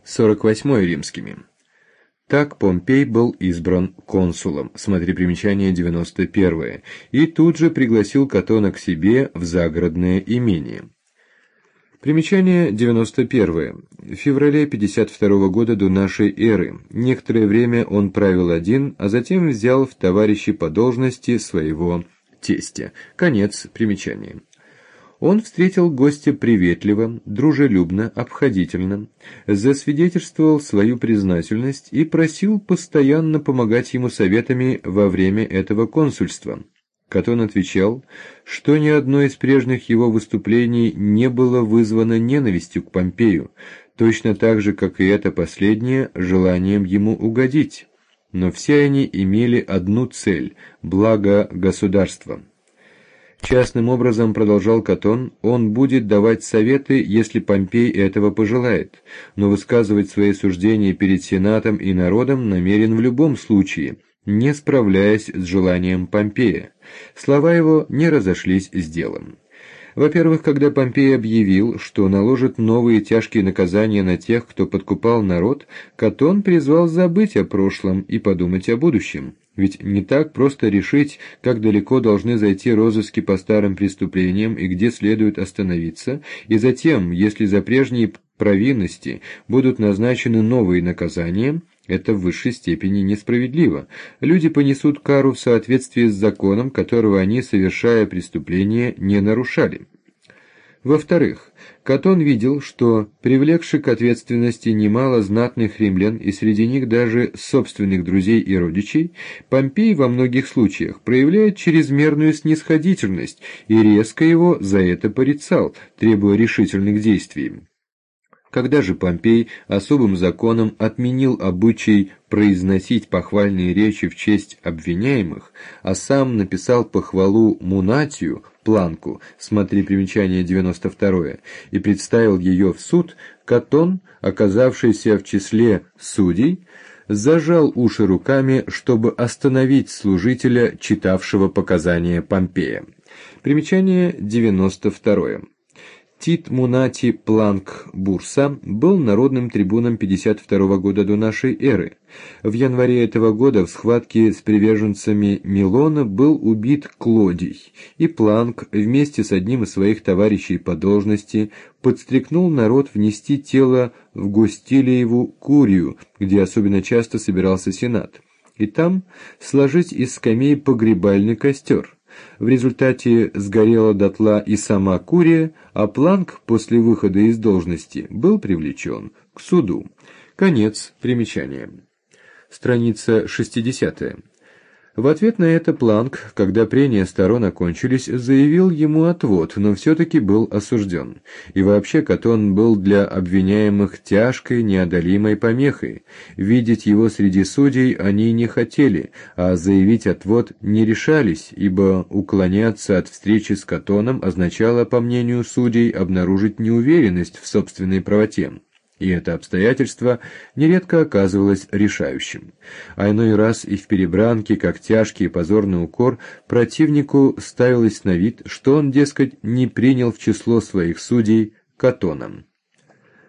48 римскими. Так Помпей был избран консулом, смотри примечание 91, и тут же пригласил Катона к себе в загородное имение. Примечание 91. В феврале 52 года до нашей эры. Некоторое время он правил один, а затем взял в товарищи по должности своего тестя. Конец примечания. Он встретил гостя приветливо, дружелюбно, обходительно, засвидетельствовал свою признательность и просил постоянно помогать ему советами во время этого консульства. Катон отвечал, что ни одно из прежних его выступлений не было вызвано ненавистью к Помпею, точно так же, как и это последнее, желанием ему угодить. Но все они имели одну цель – благо государства. Частным образом, продолжал Катон, он будет давать советы, если Помпей этого пожелает, но высказывать свои суждения перед Сенатом и народом намерен в любом случае, не справляясь с желанием Помпея. Слова его не разошлись с делом. Во-первых, когда Помпей объявил, что наложит новые тяжкие наказания на тех, кто подкупал народ, Катон призвал забыть о прошлом и подумать о будущем. Ведь не так просто решить, как далеко должны зайти розыски по старым преступлениям и где следует остановиться, и затем, если за прежние провинности будут назначены новые наказания, это в высшей степени несправедливо. Люди понесут кару в соответствии с законом, которого они, совершая преступление, не нарушали. Во-вторых, Катон видел, что, привлекши к ответственности немало знатных римлян и среди них даже собственных друзей и родичей, Помпей во многих случаях проявляет чрезмерную снисходительность и резко его за это порицал, требуя решительных действий. Когда же Помпей особым законом отменил обычай произносить похвальные речи в честь обвиняемых, а сам написал похвалу Мунатию, Планку, смотри примечание 92, и представил ее в суд, Катон, оказавшийся в числе судей, зажал уши руками, чтобы остановить служителя, читавшего показания Помпея. Примечание 92. Тит Мунатий Планк Бурса был народным трибуном 52 года до нашей эры. В январе этого года в схватке с приверженцами Милона был убит Клодий, и Планк вместе с одним из своих товарищей по должности подстрекнул народ внести тело в Гостилиеву Курию, где особенно часто собирался Сенат, и там сложить из скамей погребальный костер. В результате сгорела дотла и сама Курия, а Планк после выхода из должности был привлечен к суду. Конец примечания. Страница 60. В ответ на это Планк, когда прения сторон окончились, заявил ему отвод, но все-таки был осужден. И вообще Катон был для обвиняемых тяжкой, неодолимой помехой. Видеть его среди судей они не хотели, а заявить отвод не решались, ибо уклоняться от встречи с Катоном означало, по мнению судей, обнаружить неуверенность в собственной правоте. И это обстоятельство нередко оказывалось решающим. А иной раз и в перебранке, как тяжкий и позорный укор, противнику ставилось на вид, что он, дескать, не принял в число своих судей Катоном.